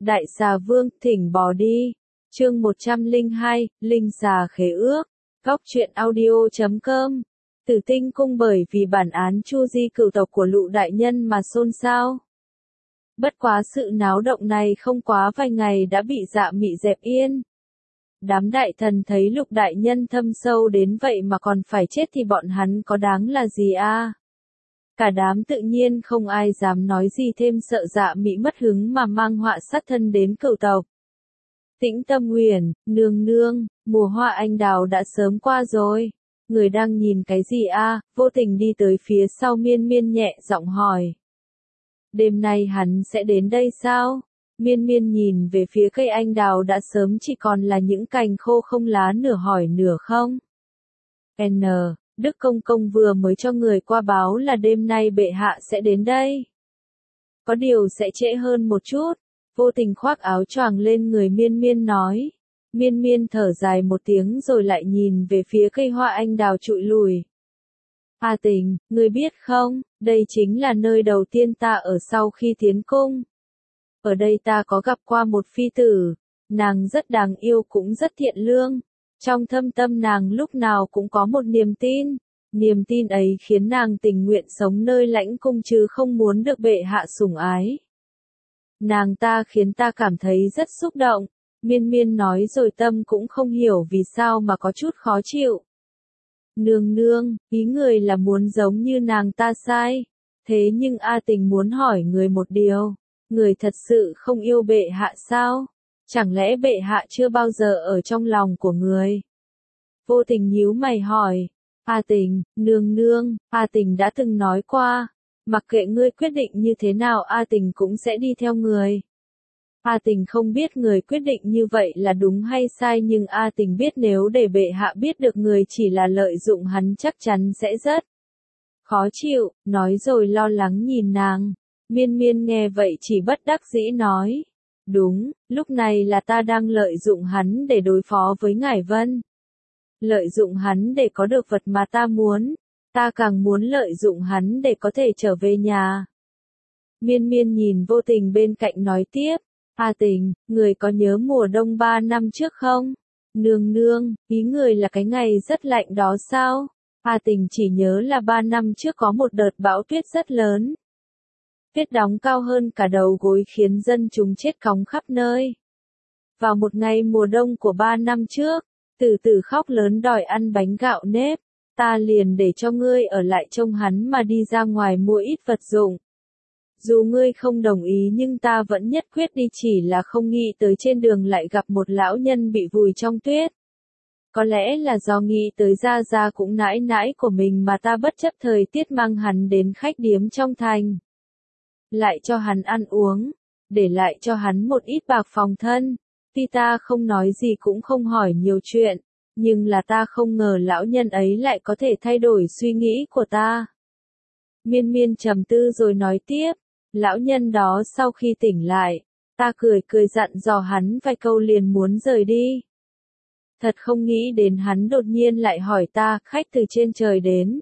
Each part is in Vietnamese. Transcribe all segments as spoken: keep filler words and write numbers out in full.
Đại xà vương, thỉnh bò đi. Chương một trăm lẻ hai, Linh xà khế ước. Góc truyện audio chấm com. Tử Tinh cung bởi vì bản án Chu Di cửu tộc của Lụ đại nhân mà xôn xao. Bất quá sự náo động này không quá vài ngày đã bị Dạ Mị dẹp yên. Đám đại thần thấy Lục đại nhân thâm sâu đến vậy mà còn phải chết thì bọn hắn có đáng là gì a? À? Cả đám tự nhiên không ai dám nói gì thêm, sợ Dạ Mị mất hứng mà mang họa sát thân đến cửu tộc. Tĩnh Tâm Huyền, nương nương, mùa hoa anh đào đã sớm qua rồi. Người đang nhìn cái gì a? À? Vô tình đi tới phía sau Miên Miên nhẹ giọng hỏi. Đêm nay hắn sẽ đến đây sao? Miên Miên nhìn về phía cây anh đào đã sớm chỉ còn là những cành khô không lá, nửa hỏi nửa không. N. Đức Công Công vừa mới cho người qua báo là đêm nay bệ hạ sẽ đến đây. Có điều sẽ trễ hơn một chút. Vô tình khoác áo choàng lên người Miên Miên nói. Miên Miên thở dài một tiếng rồi lại nhìn về phía cây hoa anh đào trụi lùi. A Tình, ngươi biết không, đây chính là nơi đầu tiên ta ở sau khi tiến cung. Ở đây ta có gặp qua một phi tử, nàng rất đáng yêu cũng rất thiện lương. Trong thâm tâm nàng lúc nào cũng có một niềm tin, niềm tin ấy khiến nàng tình nguyện sống nơi lãnh cung chứ không muốn được bệ hạ sủng ái. Nàng ta khiến ta cảm thấy rất xúc động. Miên Miên nói rồi tâm cũng không hiểu vì sao mà có chút khó chịu. Nương nương, ý người là muốn giống như nàng ta sai. Thế nhưng A Tình muốn hỏi người một điều. Người thật sự không yêu bệ hạ sao? Chẳng lẽ bệ hạ chưa bao giờ ở trong lòng của người? Vô Tình nhíu mày hỏi. A Tình, nương nương, A Tình đã từng nói qua. Mặc kệ ngươi quyết định như thế nào A Tình cũng sẽ đi theo người. A Tình không biết người quyết định như vậy là đúng hay sai, nhưng A Tình biết nếu để bệ hạ biết được người chỉ là lợi dụng hắn chắc chắn sẽ rất khó chịu, nói rồi lo lắng nhìn nàng. Miên Miên nghe vậy chỉ bất đắc dĩ nói. Đúng, lúc này là ta đang lợi dụng hắn để đối phó với Ngải Vân. Lợi dụng hắn để có được vật mà ta muốn. Ta càng muốn lợi dụng hắn để có thể trở về nhà. Miên Miên nhìn Vô Tình bên cạnh nói tiếp. A Tình, người có nhớ mùa đông ba năm trước không? Nương nương, ý người là cái ngày rất lạnh đó sao? A Tình chỉ nhớ là ba năm trước có một đợt bão tuyết rất lớn. Tuyết đóng cao hơn cả đầu gối khiến dân chúng chết cóng khắp nơi. Vào một ngày mùa đông của ba năm trước, Tử Tử khóc lớn đòi ăn bánh gạo nếp. Ta liền để cho ngươi ở lại trông hắn mà đi ra ngoài mua ít vật dụng. Dù ngươi không đồng ý nhưng ta vẫn nhất quyết đi, chỉ là không nghĩ tới trên đường lại gặp một lão nhân bị vùi trong tuyết. Có lẽ là do nghĩ tới Gia Gia cũng nãi nãi của mình mà ta bất chấp thời tiết mang hắn đến khách điếm trong thành. Lại cho hắn ăn uống, để lại cho hắn một ít bạc phòng thân. Tuy ta không nói gì cũng không hỏi nhiều chuyện, nhưng là ta không ngờ lão nhân ấy lại có thể thay đổi suy nghĩ của ta. Miên Miên trầm tư rồi nói tiếp. Lão nhân đó sau khi tỉnh lại, ta cười cười dặn dò hắn vài câu liền muốn rời đi. Thật không nghĩ đến hắn đột nhiên lại hỏi ta, khách từ trên trời đến.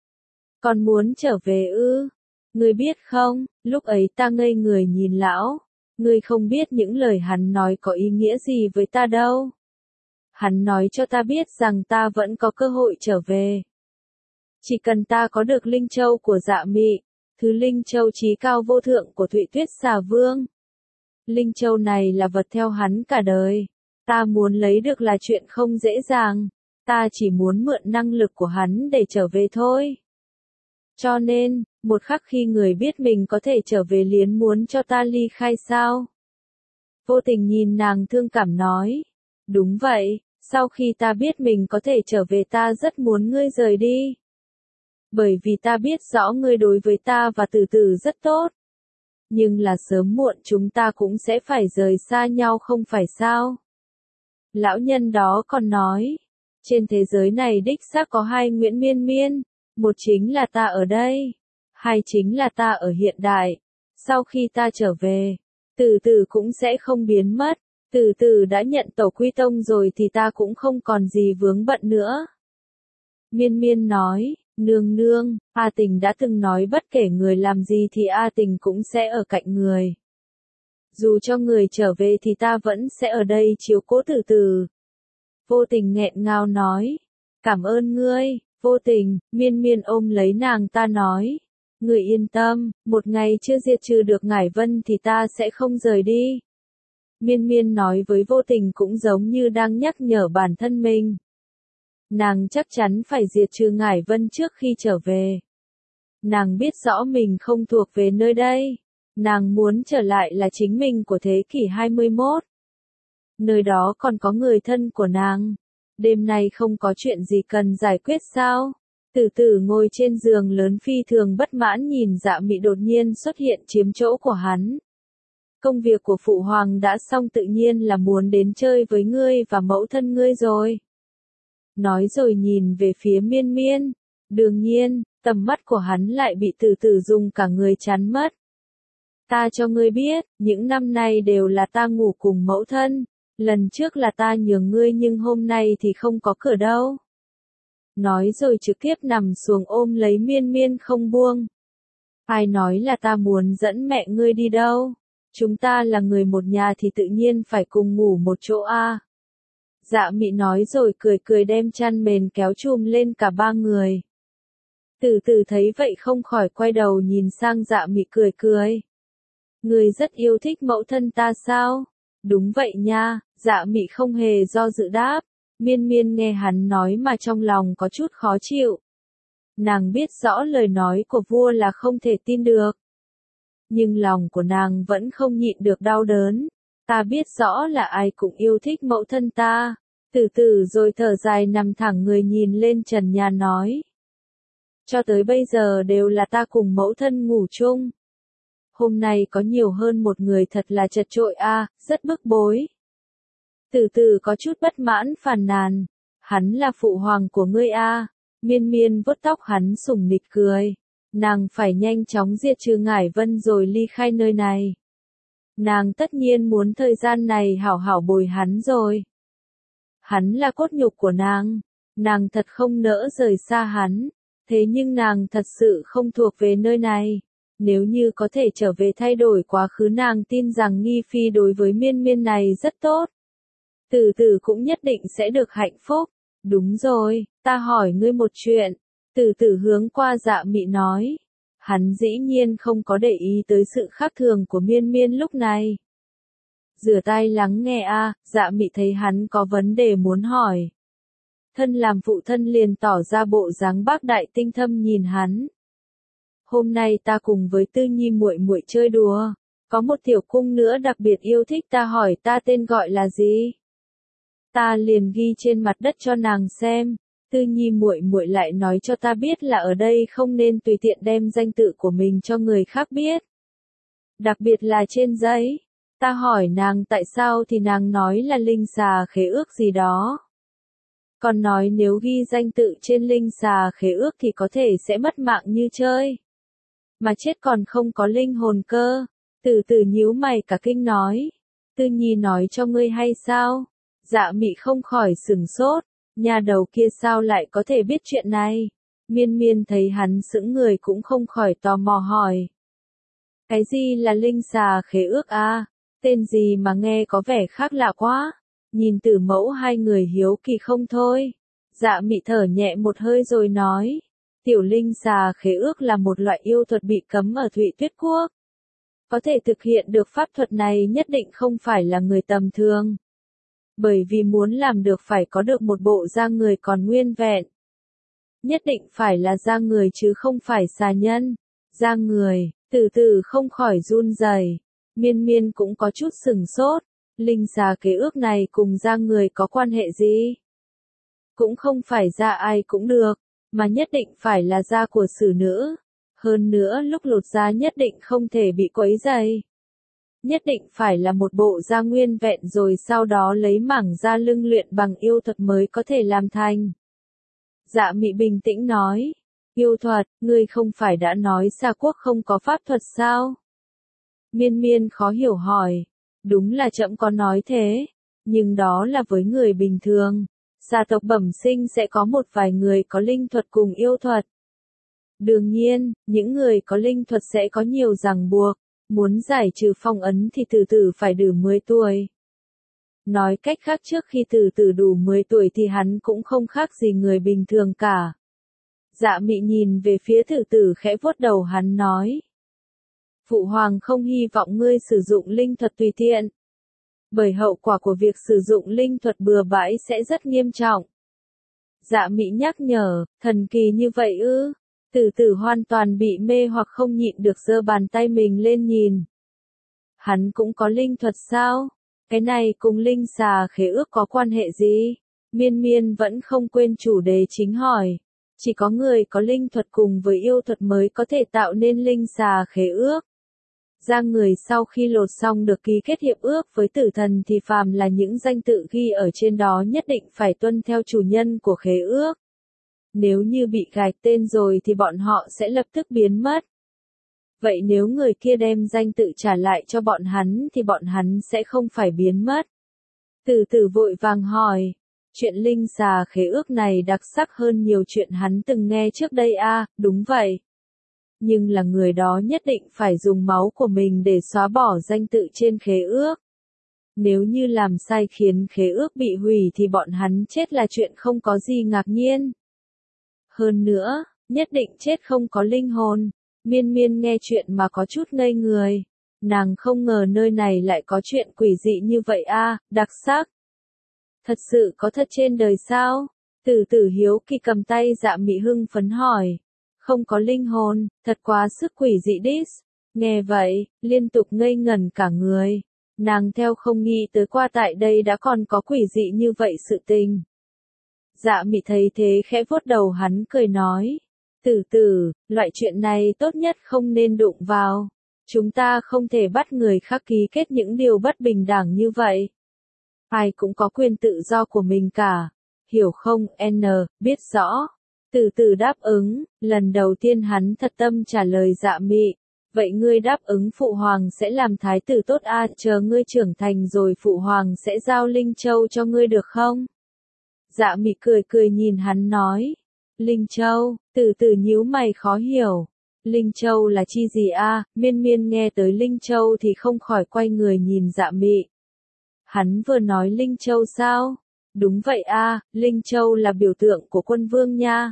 Còn muốn trở về ư? Ngươi biết không, lúc ấy ta ngây người nhìn lão. Ngươi không biết những lời hắn nói có ý nghĩa gì với ta đâu. Hắn nói cho ta biết rằng ta vẫn có cơ hội trở về. Chỉ cần ta có được Linh Châu của Dạ Mị. Thứ Linh Châu chí cao vô thượng của Thụy Tuyết Xà Vương. Linh Châu này là vật theo hắn cả đời. Ta muốn lấy được là chuyện không dễ dàng. Ta chỉ muốn mượn năng lực của hắn để trở về thôi. Cho nên, một khắc khi người biết mình có thể trở về liền muốn cho ta ly khai sao? Vô Tình nhìn nàng thương cảm nói. Đúng vậy, sau khi ta biết mình có thể trở về ta rất muốn ngươi rời đi. Bởi vì ta biết rõ ngươi đối với ta và Tử Tử rất tốt. Nhưng là sớm muộn chúng ta cũng sẽ phải rời xa nhau không phải sao? Lão nhân đó còn nói. Trên thế giới này đích xác có hai Nguyễn Miên Miên. Một chính là ta ở đây. Hai chính là ta ở hiện đại. Sau khi ta trở về, Tử Tử cũng sẽ không biến mất. Tử Tử đã nhận tổ quy tông rồi thì ta cũng không còn gì vướng bận nữa. Miên Miên nói. Nương nương, A Tình đã từng nói bất kể người làm gì thì A Tình cũng sẽ ở cạnh người. Dù cho người trở về thì ta vẫn sẽ ở đây chiếu cố Từ Từ. Vô Tình nghẹn ngào nói. Cảm ơn ngươi, Vô Tình. Miên Miên ôm lấy nàng ta nói. Ngươi yên tâm, một ngày chưa diệt trừ được Ngải Vân thì ta sẽ không rời đi. Miên Miên nói với Vô Tình cũng giống như đang nhắc nhở bản thân mình. Nàng chắc chắn phải diệt trừ Ngải Vân trước khi trở về. Nàng biết rõ mình không thuộc về nơi đây. Nàng muốn trở lại là chính mình của thế kỷ hai mươi mốt. Nơi đó còn có người thân của nàng. Đêm nay không có chuyện gì cần giải quyết sao? Từ Từ ngồi trên giường lớn phi thường bất mãn nhìn Dạ Mị đột nhiên xuất hiện chiếm chỗ của hắn. Công việc của phụ hoàng đã xong, tự nhiên là muốn đến chơi với ngươi và mẫu thân ngươi rồi. Nói rồi nhìn về phía Miên Miên. Đương nhiên, tầm mắt của hắn lại bị Từ Từ dùng cả người chắn mất. Ta cho ngươi biết, những năm nay đều là ta ngủ cùng mẫu thân. Lần trước là ta nhường ngươi nhưng hôm nay thì không có cửa đâu. Nói rồi trực tiếp nằm xuống ôm lấy Miên Miên không buông. Ai nói là ta muốn dẫn mẹ ngươi đi đâu? Chúng ta là người một nhà thì tự nhiên phải cùng ngủ một chỗ a. À. Dạ Mị nói rồi cười cười đem chăn mền kéo chùm lên cả ba người. Từ Từ thấy vậy không khỏi quay đầu nhìn sang Dạ Mị cười cười. Ngươi rất yêu thích mẫu thân ta sao? Đúng vậy nha, Dạ Mị không hề do dự đáp. Miên Miên nghe hắn nói mà trong lòng có chút khó chịu. Nàng biết rõ lời nói của vua là không thể tin được. Nhưng lòng của nàng vẫn không nhịn được đau đớn. Ta biết rõ là ai cũng yêu thích mẫu thân ta. Từ từ rồi thở dài nằm thẳng người nhìn lên trần nhà nói. Cho tới bây giờ đều là ta cùng mẫu thân ngủ chung. Hôm nay có nhiều hơn một người thật là chật chội a, à, rất bức bối. Từ từ có chút bất mãn phàn nàn. Hắn là phụ hoàng của ngươi a. À. Miên Miên vuốt tóc hắn sủng nịch cười. Nàng phải nhanh chóng diệt trừ Ngải Vân rồi ly khai nơi này. Nàng tất nhiên muốn thời gian này hảo hảo bồi hắn rồi. Hắn là cốt nhục của nàng. Nàng thật không nỡ rời xa hắn. Thế nhưng nàng thật sự không thuộc về nơi này. Nếu như có thể trở về thay đổi quá khứ, nàng tin rằng Nghi Phi đối với Miên Miên này rất tốt. Từ từ cũng nhất định sẽ được hạnh phúc. Đúng rồi, ta hỏi ngươi một chuyện. Từ từ hướng qua Dạ Mị nói. Hắn dĩ nhiên không có để ý tới sự khác thường của Miên Miên lúc này. Rửa tai lắng nghe a, à, Dạ Mị thấy hắn có vấn đề muốn hỏi. Thân làm phụ thân liền tỏ ra bộ dáng bác đại tinh thâm nhìn hắn. Hôm nay ta cùng với Tư Nhi muội muội chơi đùa, có một tiểu cung nữa đặc biệt yêu thích ta, hỏi ta tên gọi là gì. Ta liền ghi trên mặt đất cho nàng xem. Tư Nhi muội muội lại nói cho ta biết là ở đây không nên tùy tiện đem danh tự của mình cho người khác biết. Đặc biệt là trên giấy. Ta hỏi nàng tại sao thì nàng nói là linh xà khế ước gì đó. Còn nói nếu ghi danh tự trên linh xà khế ước thì có thể sẽ mất mạng như chơi. Mà chết còn không có linh hồn cơ. Từ từ nhíu mày cả kinh nói. Tư Nhi nói cho ngươi hay sao? Dạ Mị không khỏi sửng sốt. Nhà đầu kia sao lại có thể biết chuyện này? Miên Miên thấy hắn sững người cũng không khỏi tò mò hỏi. Cái gì là linh xà khế ước à? Tên gì mà nghe có vẻ khác lạ quá. Nhìn Tử Mẫu hai người hiếu kỳ không thôi. Dạ Mị thở nhẹ một hơi rồi nói. Tiểu linh xà khế ước là một loại yêu thuật bị cấm ở Thụy Tuyết Quốc. Có thể thực hiện được pháp thuật này nhất định không phải là người tầm thường. Bởi vì muốn làm được phải có được một bộ da người còn nguyên vẹn. Nhất định phải là da người chứ không phải xà nhân. Da người, từ từ không khỏi run rẩy. Miên Miên cũng có chút sửng sốt. Linh xà kế ước này cùng da người có quan hệ gì? Cũng không phải da ai cũng được, mà nhất định phải là da của xử nữ. Hơn nữa lúc lột da nhất định không thể bị quấy rầy. Nhất định phải là một bộ da nguyên vẹn rồi sau đó lấy mảng da lưng luyện bằng yêu thuật mới có thể làm thành. Dạ Mị bình tĩnh nói. Yêu thuật, ngươi không phải đã nói Xà Quốc không có pháp thuật sao? Miên Miên khó hiểu hỏi. Đúng là trẫm có nói thế, nhưng đó là với người bình thường. Xà tộc bẩm sinh sẽ có một vài người có linh thuật cùng yêu thuật. Đương nhiên, những người có linh thuật sẽ có nhiều ràng buộc. Muốn giải trừ phong ấn thì từ từ phải đủ mười tuổi. Nói cách khác trước khi từ từ đủ mười tuổi thì hắn cũng không khác gì người bình thường cả. Dạ mị nhìn về phía từ từ khẽ vuốt đầu hắn nói. Phụ hoàng không hy vọng ngươi sử dụng linh thuật tùy tiện. Bởi hậu quả của việc sử dụng linh thuật bừa bãi sẽ rất nghiêm trọng. Dạ mị nhắc nhở, thần kỳ như vậy ư? Từ từ hoàn toàn bị mê hoặc không nhịn được giơ bàn tay mình lên nhìn. Hắn cũng có linh thuật sao? Cái này cùng linh xà khế ước có quan hệ gì? Miên miên vẫn không quên chủ đề chính hỏi. Chỉ có người có linh thuật cùng với yêu thuật mới có thể tạo nên linh xà khế ước. Ra người sau khi lột xong được ký kết hiệp ước với tử thần thì phàm là những danh tự ghi ở trên đó nhất định phải tuân theo chủ nhân của khế ước. Nếu như bị gạch tên rồi thì bọn họ sẽ lập tức biến mất. Vậy nếu người kia đem danh tự trả lại cho bọn hắn thì bọn hắn sẽ không phải biến mất. Từ từ vội vàng hỏi. Chuyện linh xà khế ước này đặc sắc hơn nhiều chuyện hắn từng nghe trước đây à, đúng vậy. Nhưng là người đó nhất định phải dùng máu của mình để xóa bỏ danh tự trên khế ước. Nếu như làm sai khiến khế ước bị hủy thì bọn hắn chết là chuyện không có gì ngạc nhiên. Hơn nữa, nhất định chết không có linh hồn. Miên miên nghe chuyện mà có chút ngây người. Nàng không ngờ nơi này lại có chuyện quỷ dị như vậy à, đặc sắc. Thật sự có thật trên đời sao? Từ từ hiếu kỳ cầm tay Dạ Mị hưng phấn hỏi. Không có linh hồn, thật quá sức quỷ dị đít. Nghe vậy, liên tục ngây ngẩn cả người. Nàng theo không nghĩ tới qua tại đây đã còn có quỷ dị như vậy sự tình. Dạ Mị thấy thế khẽ vuốt đầu hắn cười nói. Từ từ, loại chuyện này tốt nhất không nên đụng vào. Chúng ta không thể bắt người khác ký kết những điều bất bình đẳng như vậy. Ai cũng có quyền tự do của mình cả. Hiểu không, N, biết rõ. Từ từ đáp ứng, lần đầu tiên hắn thật tâm trả lời Dạ Mị. Vậy ngươi đáp ứng phụ hoàng sẽ làm thái tử tốt à, chờ ngươi trưởng thành rồi phụ hoàng sẽ giao Linh Châu cho ngươi được không? Dạ Mị cười cười nhìn hắn nói. Linh Châu, từ từ nhíu mày khó hiểu. Linh Châu là chi gì a? Miên miên nghe tới Linh Châu thì không khỏi quay người nhìn Dạ Mị. Hắn vừa nói Linh Châu sao? Đúng vậy a, Linh Châu là biểu tượng của quân vương nha.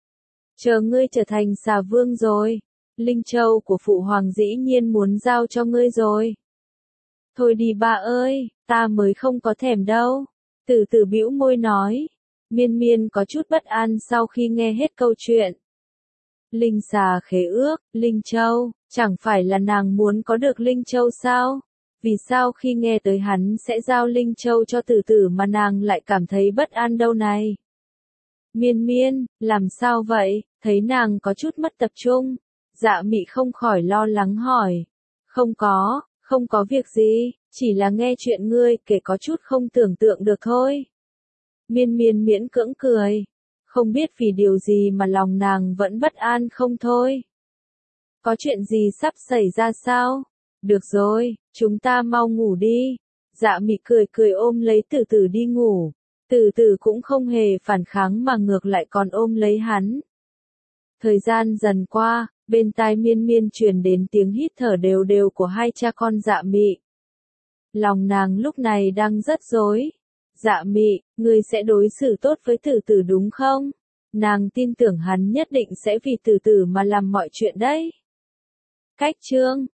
Chờ ngươi trở thành xà vương rồi. Linh Châu của phụ hoàng dĩ nhiên muốn giao cho ngươi rồi. Thôi đi ba ơi, ta mới không có thèm đâu. Từ từ bĩu môi nói. Miên miên có chút bất an sau khi nghe hết câu chuyện. Linh xà khế ước, Linh Châu, chẳng phải là nàng muốn có được Linh Châu sao? Vì sao khi nghe tới hắn sẽ giao Linh Châu cho từ từ mà nàng lại cảm thấy bất an đâu này? Miên miên, làm sao vậy? Thấy nàng có chút mất tập trung. Dạ Mị không khỏi lo lắng hỏi. Không có, không có việc gì, chỉ là nghe chuyện ngươi kể có chút không tưởng tượng được thôi. Miên miên miễn cưỡng cười. Không biết vì điều gì mà lòng nàng vẫn bất an không thôi. Có chuyện gì sắp xảy ra sao? Được rồi, chúng ta mau ngủ đi. Dạ Mị cười cười ôm lấy từ từ đi ngủ. Từ từ cũng không hề phản kháng mà ngược lại còn ôm lấy hắn. Thời gian dần qua, bên tai miên miên truyền đến tiếng hít thở đều đều của hai cha con Dạ Mị. Lòng nàng lúc này đang rất rối. Dạ Mị, ngươi sẽ đối xử tốt với từ từ đúng không? Nàng tin tưởng hắn nhất định sẽ vì từ từ mà làm mọi chuyện đấy. Cách chương